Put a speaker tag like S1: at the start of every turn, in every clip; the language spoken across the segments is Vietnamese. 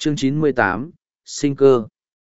S1: Chương 98, sinh cơ.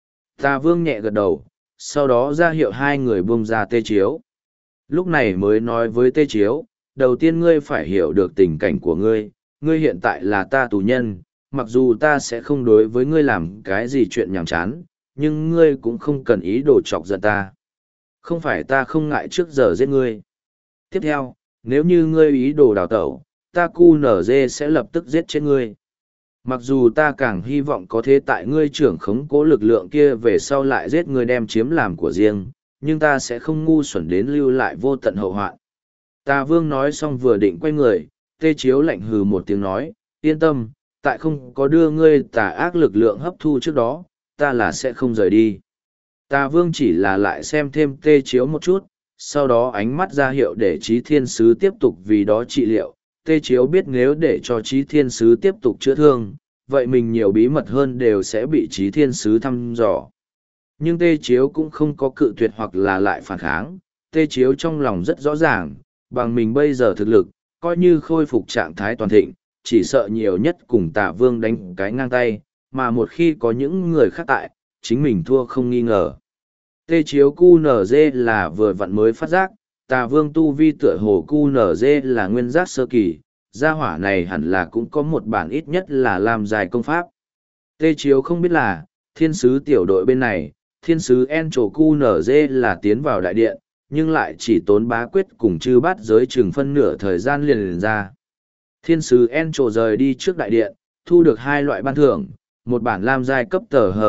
S1: Tà Vương nhẹ gật đầu, sau đó ra hiệu hai người buông ra Tê Chiếu. Lúc này mới nói với Tê Chiếu, đầu tiên ngươi phải hiểu được tình cảnh của ngươi, ngươi hiện tại là ta tù nhân, mặc dù ta sẽ không đối với ngươi làm cái gì chuyện nhàm chán, nhưng ngươi cũng không cần ý đồ chọc giận ta. Không phải ta không ngại trước giờ giết ngươi. Tiếp theo, nếu như ngươi ý đồ đào tẩu, ta QNZ sẽ lập tức giết chết ngươi. Mặc dù ta càng hy vọng có thế tại ngươi trưởng khống cố lực lượng kia về sau lại giết ngươi đem chiếm làm của riêng, nhưng ta sẽ không ngu xuẩn đến lưu lại vô tận hậu hoạn. Tà Vương nói xong vừa định quay người, Tê Chiếu lạnh hừ một tiếng nói, yên tâm, tại không có đưa ngươi tà ác lực lượng hấp thu trước đó, ta là sẽ không rời đi. Tà Vương chỉ là lại xem thêm Tê Chiếu một chút, sau đó ánh mắt ra hiệu để Chí Thiên Sứ tiếp tục vì đó trị liệu. Tê Chiếu biết nếu để cho Chí Thiên Sứ tiếp tục chữa thương, vậy mình nhiều bí mật hơn đều sẽ bị Chí Thiên Sứ thăm dò. Nhưng Tê Chiếu cũng không có cự tuyệt hoặc là lại phản kháng. Tê Chiếu trong lòng rất rõ ràng, bằng mình bây giờ thực lực, coi như khôi phục trạng thái toàn thịnh, chỉ sợ nhiều nhất cùng Tà Vương đánh cái ngang tay, mà một khi có những người khác tại, chính mình thua không nghi ngờ. Tê Chiếu QNZ là vừa vặn mới phát giác, Tà Vương tu vi tựa hồ QNZ là nguyên giác sơ kỳ, gia hỏa này hẳn là cũng có một bản ít nhất là làm dài công pháp. Tê Chiếu không biết là, thiên sứ tiểu đội bên này, thiên sứ Encho QNZ là tiến vào đại điện, nhưng lại chỉ tốn bá quyết cùng chư bát giới chừng phân nửa thời gian liền ra. Thiên sứ Encho rời đi trước đại điện, thu được hai loại ban thưởng, một bản lam giai cấp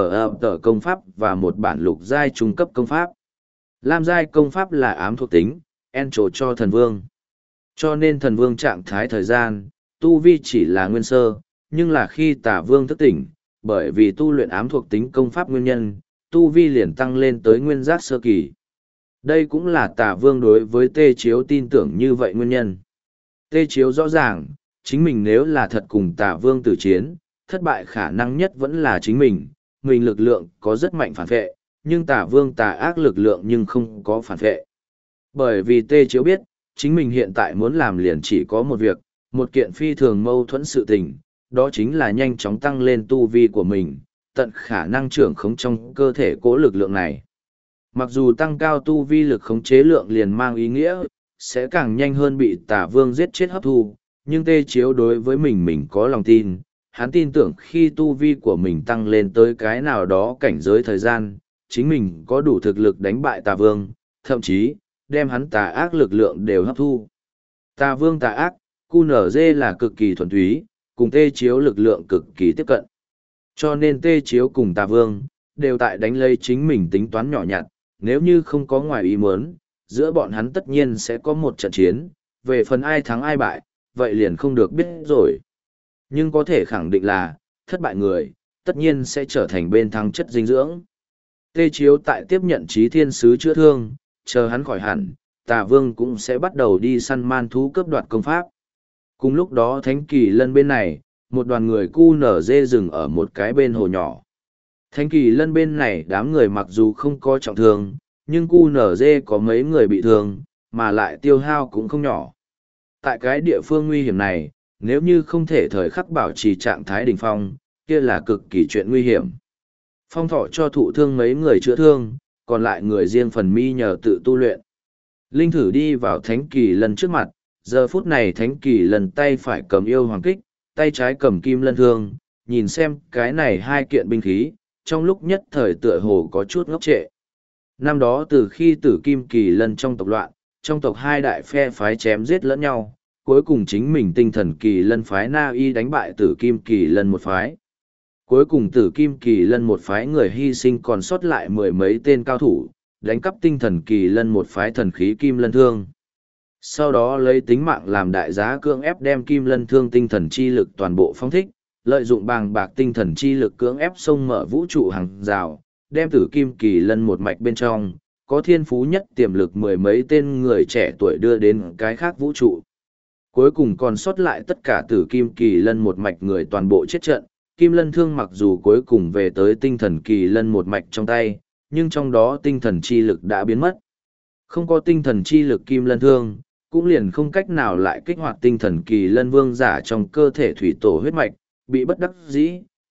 S1: tờ công pháp và một bản lục giai trung cấp công pháp. Lam giai công pháp là ám thuộc tính, Encho cho thần vương. Cho nên thần vương trạng thái thời gian, tu vi chỉ là nguyên sơ, nhưng là khi Tà Vương thức tỉnh, bởi vì tu luyện ám thuộc tính công pháp nguyên nhân, tu vi liền tăng lên tới nguyên giác sơ kỳ. Đây cũng là Tà Vương đối với Tê Chiếu tin tưởng như vậy nguyên nhân. Tê Chiếu rõ ràng, chính mình nếu là thật cùng Tà Vương tử chiến, thất bại khả năng nhất vẫn là chính mình lực lượng có rất mạnh phản vệ, nhưng Tà Vương tà ác lực lượng nhưng không có phản vệ. Bởi vì Tê Chiếu biết, chính mình hiện tại muốn làm liền chỉ có một việc, một kiện phi thường mâu thuẫn sự tình, đó chính là nhanh chóng tăng lên tu vi của mình, tận khả năng trưởng khống trong cơ thể cố lực lượng này. Mặc dù tăng cao tu vi lực khống chế lượng liền mang ý nghĩa, sẽ càng nhanh hơn bị Tà Vương giết chết hấp thu, nhưng Tê Chiếu đối với mình có lòng tin, hắn tin tưởng khi tu vi của mình tăng lên tới cái nào đó cảnh giới thời gian, chính mình có đủ thực lực đánh bại Tà Vương, thậm chí, đem hắn tà ác lực lượng đều hấp thu. Tà Vương tà ác, QNZ là cực kỳ thuần túy, cùng Tê Chiếu lực lượng cực kỳ tiếp cận. Cho nên Tê Chiếu cùng Tà Vương, đều tại đánh lấy chính mình tính toán nhỏ nhặt, nếu như không có ngoài ý muốn, giữa bọn hắn tất nhiên sẽ có một trận chiến, về phần ai thắng ai bại, vậy liền không được biết rồi. Nhưng có thể khẳng định là, thất bại người, tất nhiên sẽ trở thành bên thắng chất dinh dưỡng. Tê Chiếu tại tiếp nhận Chí Thiên Sứ chữa thương, chờ hắn khỏi hẳn, Tà Vương cũng sẽ bắt đầu đi săn man thú cướp đoạt công pháp. Cùng lúc đó Thánh Kỳ Lân bên này, một đoàn người QNZ dừng ở một cái bên hồ nhỏ. Thánh Kỳ Lân bên này đám người mặc dù không có trọng thương, nhưng QNZ có mấy người bị thương, mà lại tiêu hao cũng không nhỏ. Tại cái địa phương nguy hiểm này, nếu như không thể thời khắc bảo trì trạng thái đỉnh phong, kia là cực kỳ chuyện nguy hiểm. Phong Thọ cho thụ thương mấy người chữa thương, còn lại người riêng phần mi nhờ tự tu luyện. Linh thử đi vào Thánh Kỳ Lân trước mặt, giờ phút này Thánh Kỳ Lân tay phải cầm yêu hoàng kích, tay trái cầm kim lân thương, nhìn xem cái này hai kiện binh khí, trong lúc nhất thời tựa hồ có chút ngốc trệ. Năm đó từ khi Tử Kim Kỳ Lân trong tộc loạn, trong tộc hai đại phe phái chém giết lẫn nhau, cuối cùng chính mình Tinh Thần Kỳ Lân phái Na Y đánh bại Tử Kim Kỳ Lân một phái. Cuối cùng Tử Kim Kỳ Lân một phái người hy sinh còn sót lại mười mấy tên cao thủ, đánh cắp Tinh Thần Kỳ Lân một phái thần khí Kim Lân Thương. Sau đó lấy tính mạng làm đại giá cưỡng ép đem Kim Lân Thương tinh thần chi lực toàn bộ phóng thích, lợi dụng bàng bạc tinh thần chi lực cưỡng ép xông mở vũ trụ hàng rào, đem Tử Kim Kỳ Lân một mạch bên trong, có thiên phú nhất tiềm lực mười mấy tên người trẻ tuổi đưa đến cái khác vũ trụ. Cuối cùng còn sót lại tất cả Tử Kim Kỳ Lân một mạch người toàn bộ chết trận, Kim Lân Thương mặc dù cuối cùng về tới Tinh Thần Kỳ Lân một mạch trong tay, nhưng trong đó tinh thần chi lực đã biến mất. Không có tinh thần chi lực Kim Lân Thương, cũng liền không cách nào lại kích hoạt Tinh Thần Kỳ Lân vương giả trong cơ thể thủy tổ huyết mạch, bị bất đắc dĩ,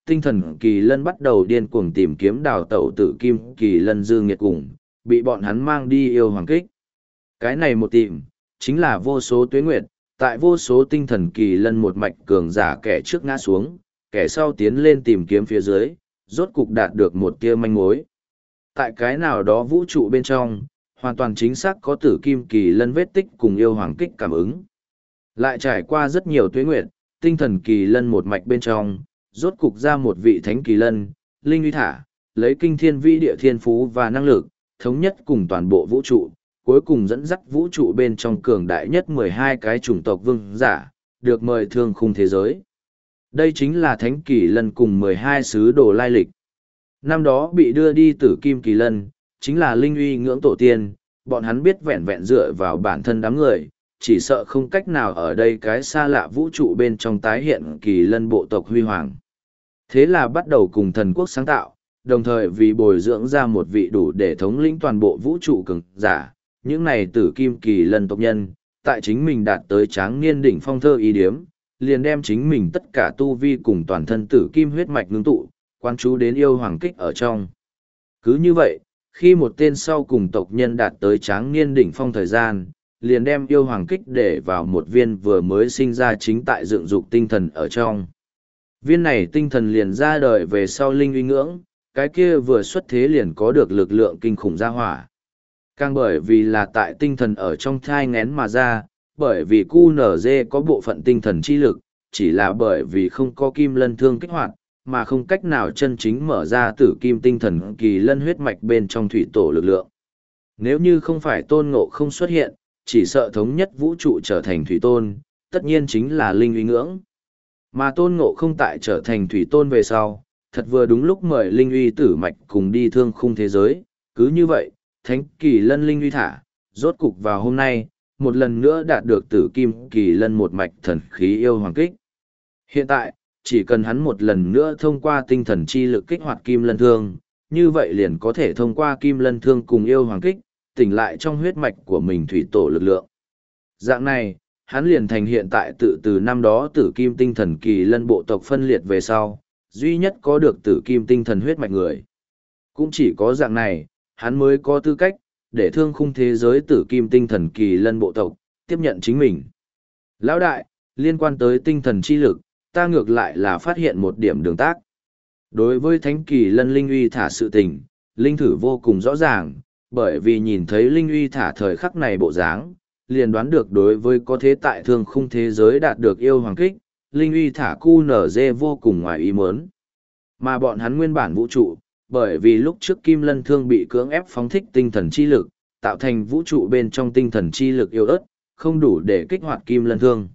S1: tinh thần kỳ lân bắt đầu điên cuồng tìm kiếm đào tẩu tử kim kỳ lân dư nghiệt cùng, bị bọn hắn mang đi yêu hoàng kích. Cái này một tìm, chính là vô số tuế nguyệt, tại vô số tinh thần kỳ lân một mạch cường giả kẻ trước ngã xuống, kẻ sau tiến lên tìm kiếm phía dưới, rốt cục đạt được một tia manh mối. Tại cái nào đó vũ trụ bên trong, hoàn toàn chính xác có tử kim kỳ lân vết tích cùng yêu hoàng kích cảm ứng. Lại trải qua rất nhiều tuế nguyệt, tinh thần kỳ lân một mạch bên trong, rốt cục ra một vị thánh kỳ lân, linh uy thả, lấy kinh thiên vĩ địa thiên phú và năng lực, thống nhất cùng toàn bộ vũ trụ, cuối cùng dẫn dắt vũ trụ bên trong cường đại nhất 12 cái chủng tộc vương giả, được mời thương khung thế giới. Đây chính là thánh kỳ lân cùng 12 sứ đồ lai lịch. Năm đó bị đưa đi tử kim kỳ lân, chính là linh uy ngưỡng tổ tiên, bọn hắn biết vẹn vẹn dựa vào bản thân đám người, chỉ sợ không cách nào ở đây cái xa lạ vũ trụ bên trong tái hiện kỳ lân bộ tộc huy hoàng. Thế là bắt đầu cùng thần quốc sáng tạo, đồng thời vì bồi dưỡng ra một vị đủ để thống lĩnh toàn bộ vũ trụ cường giả, những này tử kim kỳ lân tộc nhân, tại chính mình đạt tới tráng niên đỉnh phong thơ ý điếm, liền đem chính mình tất cả tu vi cùng toàn thân tử kim huyết mạch ngưng tụ, quan chú đến yêu hoàng kích ở trong. Cứ như vậy, khi một tên sau cùng tộc nhân đạt tới tráng niên đỉnh phong thời gian, liền đem yêu hoàng kích để vào một viên vừa mới sinh ra chính tại dựng dục tinh thần ở trong. Viên này tinh thần liền ra đời về sau linh uy ngưỡng, cái kia vừa xuất thế liền có được lực lượng kinh khủng ra hỏa. Càng bởi vì là tại tinh thần ở trong thai ngén mà ra, bởi vì QNZ có bộ phận tinh thần chi lực, chỉ là bởi vì không có kim lân thương kích hoạt, mà không cách nào chân chính mở ra tử kim tinh thần kỳ lân huyết mạch bên trong thủy tổ lực lượng. Nếu như không phải tôn ngộ không xuất hiện, chỉ sợ thống nhất vũ trụ trở thành thủy tôn, tất nhiên chính là linh uy ngưỡng. Mà tôn ngộ không tại trở thành thủy tôn về sau, thật vừa đúng lúc mời linh uy tử mạch cùng đi thương khung thế giới, cứ như vậy, thánh kỳ lân linh uy thả, rốt cục vào hôm nay, một lần nữa đạt được tử kim kỳ lân một mạch thần khí yêu hoàng kích. Hiện tại, chỉ cần hắn một lần nữa thông qua tinh thần chi lực kích hoạt kim lân thương, như vậy liền có thể thông qua kim lân thương cùng yêu hoàng kích, tỉnh lại trong huyết mạch của mình thủy tổ lực lượng. Dạng này, hắn liền thành hiện tại tự từ năm đó tử kim tinh thần kỳ lân bộ tộc phân liệt về sau, duy nhất có được tử kim tinh thần huyết mạch người. Cũng chỉ có dạng này, hắn mới có tư cách, để thương khung thế giới tử kim tinh thần kỳ lân bộ tộc, tiếp nhận chính mình. Lão đại, liên quan tới tinh thần chi lực, ta ngược lại là phát hiện một điểm đường tác. Đối với thánh kỳ lân linh uy thả sự tình, linh thử vô cùng rõ ràng, bởi vì nhìn thấy linh uy thả thời khắc này bộ dáng, liền đoán được đối với có thế tại thương khung thế giới đạt được yêu hoàng kích, linh uy thả QNZ vô cùng ngoài ý muốn. Mà bọn hắn nguyên bản vũ trụ, bởi vì lúc trước kim lân thương bị cưỡng ép phóng thích tinh thần chi lực, tạo thành vũ trụ bên trong tinh thần chi lực yếu ớt, không đủ để kích hoạt kim lân thương.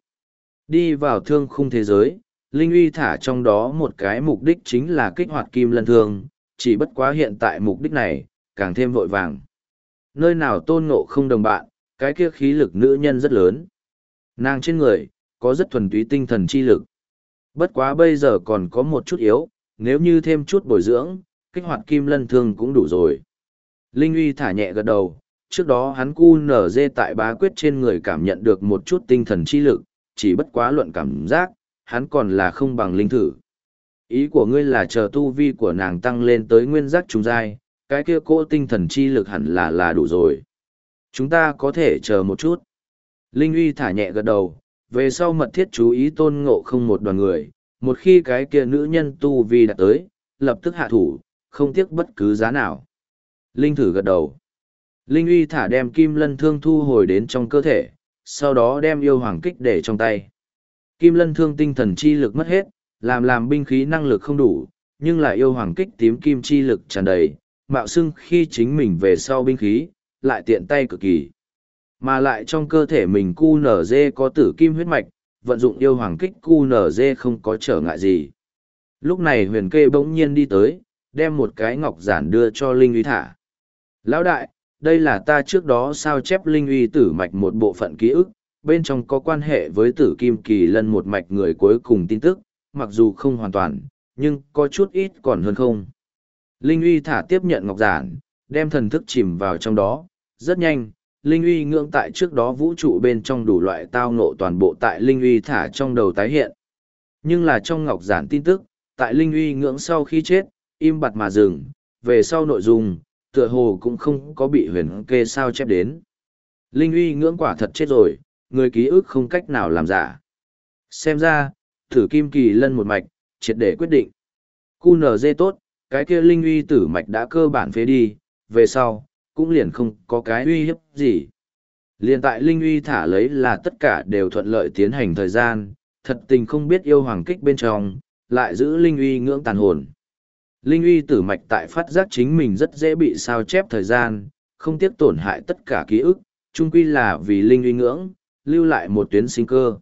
S1: Đi vào thương khung thế giới, linh uy thả trong đó một cái mục đích chính là kích hoạt kim lân thương, chỉ bất quá hiện tại mục đích này, càng thêm vội vàng. Nơi nào tôn ngộ không đồng bạn, cái kia khí lực nữ nhân rất lớn. Nàng trên người, có rất thuần túy tinh thần chi lực. Bất quá bây giờ còn có một chút yếu, nếu như thêm chút bồi dưỡng, kích hoạt kim lân thương cũng đủ rồi. Linh uy thả nhẹ gật đầu, trước đó hắn QNZ tại bá quyết trên người cảm nhận được một chút tinh thần chi lực, chỉ bất quá luận cảm giác, hắn còn là không bằng linh thử. Ý của ngươi là chờ tu vi của nàng tăng lên tới nguyên giác trung giai, cái kia cỗ tinh thần chi lực hẳn là đủ rồi. Chúng ta có thể chờ một chút. Linh uy thả nhẹ gật đầu, về sau mật thiết chú ý tôn ngộ không một đoàn người, một khi cái kia nữ nhân tu vi đạt tới, lập tức hạ thủ, không tiếc bất cứ giá nào. Linh thử gật đầu. Linh uy thả đem kim lân thương thu hồi đến trong cơ thể, sau đó đem yêu hoàng kích để trong tay. Kim lân thương tinh thần chi lực mất hết, làm binh khí năng lực không đủ, nhưng lại yêu hoàng kích tím kim chi lực tràn đầy, mạo xưng khi chính mình về sau binh khí, lại tiện tay cực kỳ. Mà lại trong cơ thể mình QNZ có tử kim huyết mạch, vận dụng yêu hoàng kích QNZ không có trở ngại gì. Lúc này huyền kê bỗng nhiên đi tới, đem một cái ngọc giản đưa cho Linh uy thả. Lão đại, đây là ta trước đó sao chép Linh uy tử mạch một bộ phận ký ức, bên trong có quan hệ với tử kim kỳ lân một mạch người cuối cùng tin tức, mặc dù không hoàn toàn, nhưng có chút ít còn hơn không. Linh uy thả tiếp nhận ngọc giản, đem thần thức chìm vào trong đó, rất nhanh, Linh uy ngưỡng tại trước đó vũ trụ bên trong đủ loại tao ngộ toàn bộ tại Linh uy thả trong đầu tái hiện. Nhưng là trong ngọc giản tin tức, tại linh uy ngưỡng sau khi chết, im bặt mà dừng, về sau nội dung, tựa hồ cũng không có bị huyền kê sao chép đến. Linh uy ngưỡng quả thật chết rồi, người ký ức không cách nào làm giả. Xem ra, thử kim kỳ lân một mạch, triệt để quyết định. QNZ tốt, cái kia linh uy tử mạch đã cơ bản phế đi, về sau, cũng liền không có cái uy hiếp gì. Liền tại linh uy thả lấy là tất cả đều thuận lợi tiến hành thời gian, thật tình không biết yêu hoàng kích bên trong, lại giữ linh uy ngưỡng tàn hồn. Linh uy tử mạch tại phát giác chính mình rất dễ bị sao chép thời gian, không tiếc tổn hại tất cả ký ức, chung quy là vì linh uy ngưỡng, lưu lại một tuyến sinh cơ.